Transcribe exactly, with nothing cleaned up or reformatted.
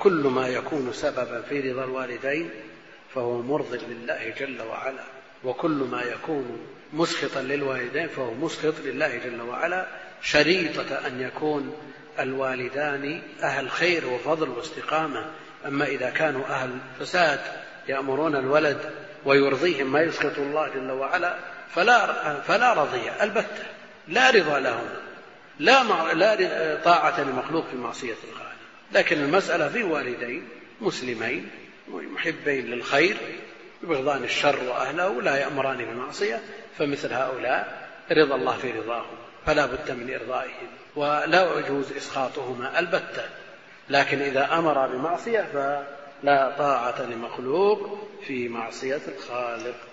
فكل ما يكون سببا في رضا الوالدين فهو مرض لله جل وعلا، وكل ما يكون مسخطا للوالدين فهو مسخط لله جل وعلا، شريطة أن يكون الوالدان أهل خير وفضل واستقامة. أما إذا كانوا أهل فساد يأمرون الولد ويرضيهم ما يسخط الله جل وعلا فلا, فلا رضي البتة، لا رضا لهم، لا, لا طاعة لمخلوق في معصية الخالق. لكن المسألة في والدين مسلمين محبين للخير يبغضان الشر وأهله لا يأمران بمعصية، فمثل هؤلاء رضا الله في رضاهم، فلا بد من إرضائهم ولا يجوز إسخاطهما البتة. لكن إذا أمر بمعصية فلا طاعة لمخلوق في معصية الخالق.